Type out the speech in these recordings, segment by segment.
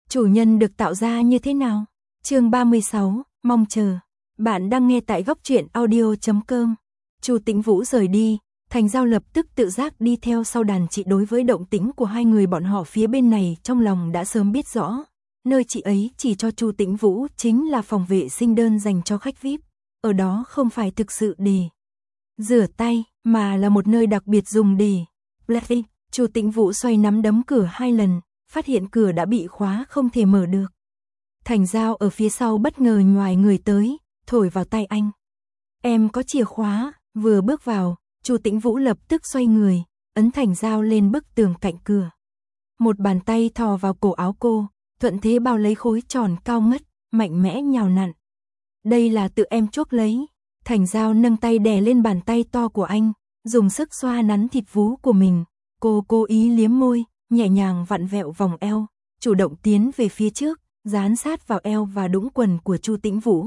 Chủ nhân được tạo ra như thế nào? Chương 36, mong chờ. Bạn đang nghe tại góc truyện audio.com. Chu Tĩnh Vũ rời đi, Thành Giao lập tức tự giác đi theo sau đàn chị. Đối với động tĩnh của hai người bọn họ phía bên này trong lòng đã sớm biết rõ. Nơi chị ấy chỉ cho Chu Tĩnh Vũ chính là phòng vệ sinh đơn dành cho khách VIP. Ở đó không phải thực sự để rửa tay, mà là một nơi đặc biệt dùng để play. Chu Tĩnh Vũ xoay nắm đấm cửa 2 lần, phát hiện cửa đã bị khóa không thể mở được. Thành Giao ở phía sau bất ngờ nhoài người tới, thổi vào tay anh. Em có chìa khóa. Vừa bước vào, Chu Tĩnh Vũ lập tức xoay người, ấn Thành Giao lên bức tường cạnh cửa. Một bàn tay thò vào cổ áo cô, thuận thế bao lấy khối tròn cao ngất, mạnh mẽ nhào nặn. Đây là tự em chuốc lấy. Thành Giao nâng tay đè lên bàn tay to của anh, dùng sức xoa nắn thịt vú của mình. Cô cố ý liếm môi, nhẹ nhàng vặn vẹo vòng eo, chủ động tiến về phía trước, dán sát vào eo và đũng quần của Chu Tĩnh Vũ.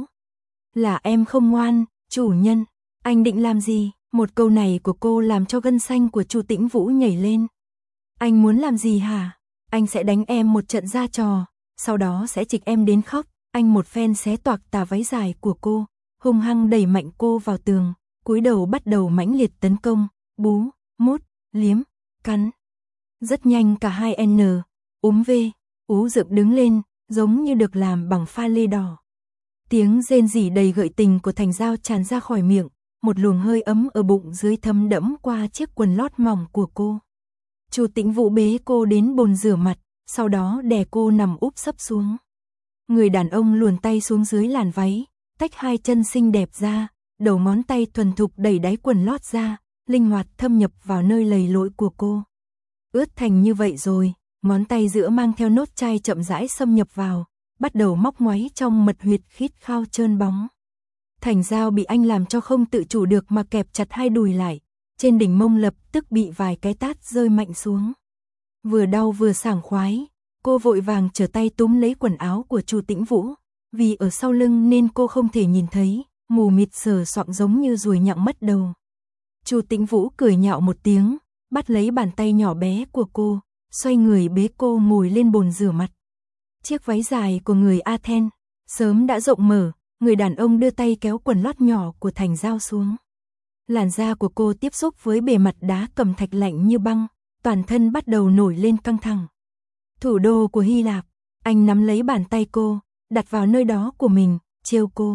Là em không ngoan, chủ nhân. Anh định làm gì? Một câu này của cô làm cho gân xanh của Chu Tĩnh Vũ nhảy lên. Anh muốn làm gì hả? Anh sẽ đánh em một trận ra trò, sau đó sẽ trịch em đến khóc. Anh một phen xé toạc tà váy dài của cô, hung hăng đẩy mạnh cô vào tường, cúi đầu bắt đầu mãnh liệt tấn công, bú, mút, liếm, cắn. Rất nhanh cả hai N, V, ú dựng đứng lên, giống như được làm bằng pha lê đỏ. Tiếng rên rỉ đầy gợi tình của Thành Giao tràn ra khỏi miệng, một luồng hơi ấm ở bụng dưới thấm đẫm qua chiếc quần lót mỏng của cô. Chu Tĩnh Vũ bế cô đến bồn rửa mặt, sau đó đè cô nằm úp sấp xuống. Người đàn ông luồn tay xuống dưới làn váy, tách hai chân xinh đẹp ra, đầu ngón tay thuần thục đẩy đáy quần lót ra, linh hoạt thâm nhập vào nơi lầy lội của cô. Ướt thành như vậy rồi, ngón tay giữa mang theo nốt chai chậm rãi xâm nhập vào, bắt đầu móc ngoáy trong mật huyệt khít khao trơn bóng. Thành Giao bị anh làm cho không tự chủ được mà kẹp chặt hai đùi lại, trên đỉnh mông lập tức bị vài cái tát rơi mạnh xuống. Vừa đau vừa sảng khoái, cô vội vàng trở tay túm lấy quần áo của Chu Tĩnh Vũ, vì ở sau lưng nên cô không thể nhìn thấy, mù mịt sờ soạng giống như ruồi nhặng mất đầu. Chu Tĩnh Vũ cười nhạo một tiếng, bắt lấy bàn tay nhỏ bé của cô, xoay người bế cô ngồi lên bồn rửa mặt. Chiếc váy dài của người Athens sớm đã rộng mở, người đàn ông đưa tay kéo quần lót nhỏ của Thành Giao xuống. Làn da của cô tiếp xúc với bề mặt đá cẩm thạch lạnh như băng, toàn thân bắt đầu nổi lên căng thẳng. Thủ đô của Hy Lạp, anh nắm lấy bàn tay cô, đặt vào nơi đó của mình, trêu cô.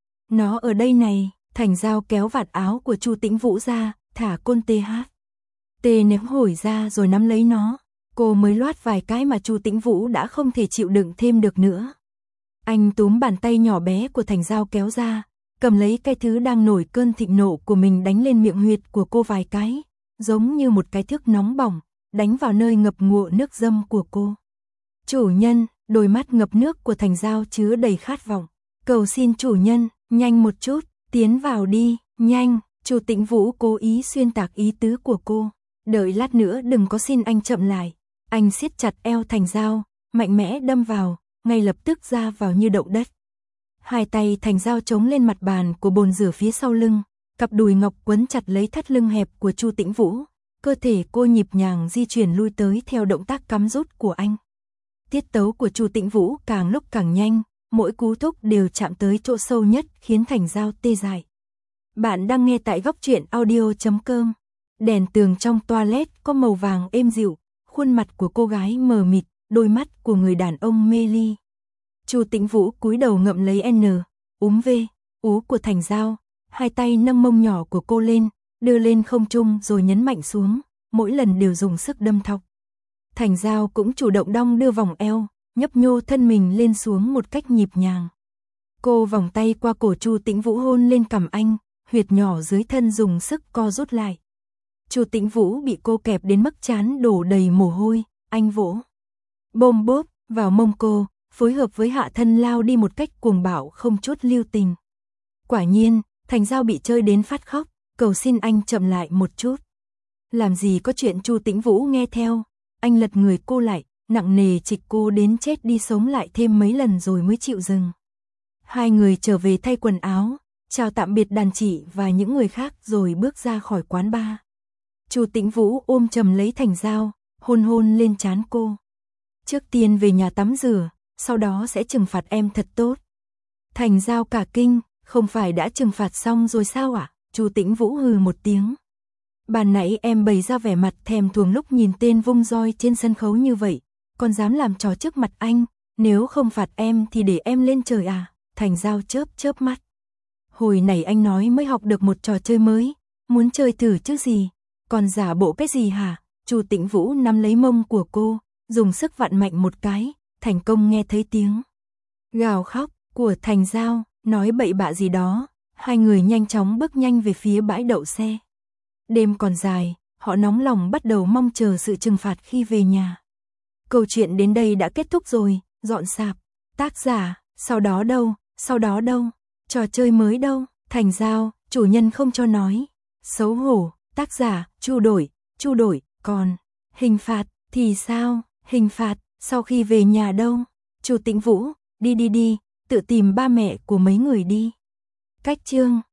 Nó ở đây này. Thành Giao kéo vạt áo của Chu Tĩnh Vũ ra, thả côn TH. Tê ném hổi ra rồi nắm lấy nó. Cô mới loát vài cái mà Chu Tĩnh Vũ đã không thể chịu đựng thêm được nữa. Anh túm bàn tay nhỏ bé của Thành Giao kéo ra, cầm lấy cái thứ đang nổi cơn thịnh nộ của mình đánh lên miệng huyệt của cô vài cái, giống như một cái thước nóng bỏng, đánh vào nơi ngập ngụa nước dâm của cô. Chủ nhân, đôi mắt ngập nước của Thành Giao chứa đầy khát vọng. Cầu xin chủ nhân, nhanh một chút, tiến vào đi, nhanh. Chu Tĩnh Vũ cố ý xuyên tạc ý tứ của cô. Đợi lát nữa đừng có xin anh chậm lại. Anh siết chặt eo Thành Giao, mạnh mẽ đâm vào, ngay lập tức ra vào như động đất. Hai tay Thành Giao chống lên mặt bàn của bồn rửa phía sau lưng, cặp đùi ngọc quấn chặt lấy thắt lưng hẹp của Chu Tĩnh Vũ, cơ thể cô nhịp nhàng di chuyển lui tới theo động tác cắm rút của anh. Tiết tấu của Chu Tĩnh Vũ càng lúc càng nhanh, mỗi cú thúc đều chạm tới chỗ sâu nhất khiến Thành Giao tê dại. Bạn đang nghe tại góc truyện audio.com. Đèn tường trong toilet có màu vàng êm dịu, khuôn mặt của cô gái mờ mịt, đôi mắt của người đàn ông mê ly. Chu Tĩnh Vũ cúi đầu ngậm lấy N, V, ú của Thành Giao, hai tay nâng mông nhỏ của cô lên, đưa lên không trung rồi nhấn mạnh xuống, mỗi lần đều dùng sức đâm thọc. Thành Giao cũng chủ động đong đưa vòng eo, nhấp nhô thân mình lên xuống một cách nhịp nhàng. Cô vòng tay qua cổ Chu Tĩnh Vũ hôn lên cằm anh, huyệt nhỏ dưới thân dùng sức co rút lại. Chu Tĩnh Vũ bị cô kẹp đến mức trán đổ đầy mồ hôi, anh vỗ bôm bốp vào mông cô, phối hợp với hạ thân lao đi một cách cuồng bạo không chút lưu tình. Quả nhiên, Thành Giao bị chơi đến phát khóc, cầu xin anh chậm lại một chút. Làm gì có chuyện Chu Tĩnh Vũ nghe theo, anh lật người cô lại, nặng nề trịch cô đến chết đi sống lại thêm mấy lần rồi mới chịu dừng. Hai người trở về thay quần áo, chào tạm biệt đàn chị và những người khác rồi bước ra khỏi quán bar. Chu Tĩnh Vũ ôm chầm lấy Thành Giao, hôn hôn lên trán cô. Trước tiên về nhà tắm rửa, sau đó sẽ trừng phạt em thật tốt. Thành Giao cả kinh, không phải đã trừng phạt xong rồi sao ạ? Chu Tĩnh Vũ hừ một tiếng. Ban nãy em bày ra vẻ mặt thèm thuồng lúc nhìn tên vung roi trên sân khấu như vậy, còn dám làm trò trước mặt anh, nếu không phạt em thì để em lên trời à? Thành Giao chớp chớp mắt. Hồi nãy anh nói mới học được một trò chơi mới, muốn chơi thử chứ gì, còn giả bộ cái gì hả? Chu Tĩnh Vũ nắm lấy mông của cô, dùng sức vặn mạnh một cái, thành công nghe thấy tiếng gào khóc của Thành Giao, nói bậy bạ gì đó. Hai người nhanh chóng bước nhanh về phía bãi đậu xe. Đêm còn dài, họ nóng lòng bắt đầu mong chờ sự trừng phạt khi về nhà. Câu chuyện đến đây đã kết thúc rồi, dọn sạp. Tác giả, sau đó đâu, trò chơi mới đâu, Thành Giao, chủ nhân không cho nói. Xấu hổ, tác giả, Chu đổi, còn hình phạt thì sao? Hình phạt sau khi về nhà đâu? Chu Tĩnh Vũ, đi, tự tìm ba mẹ của mấy người đi. Cách chương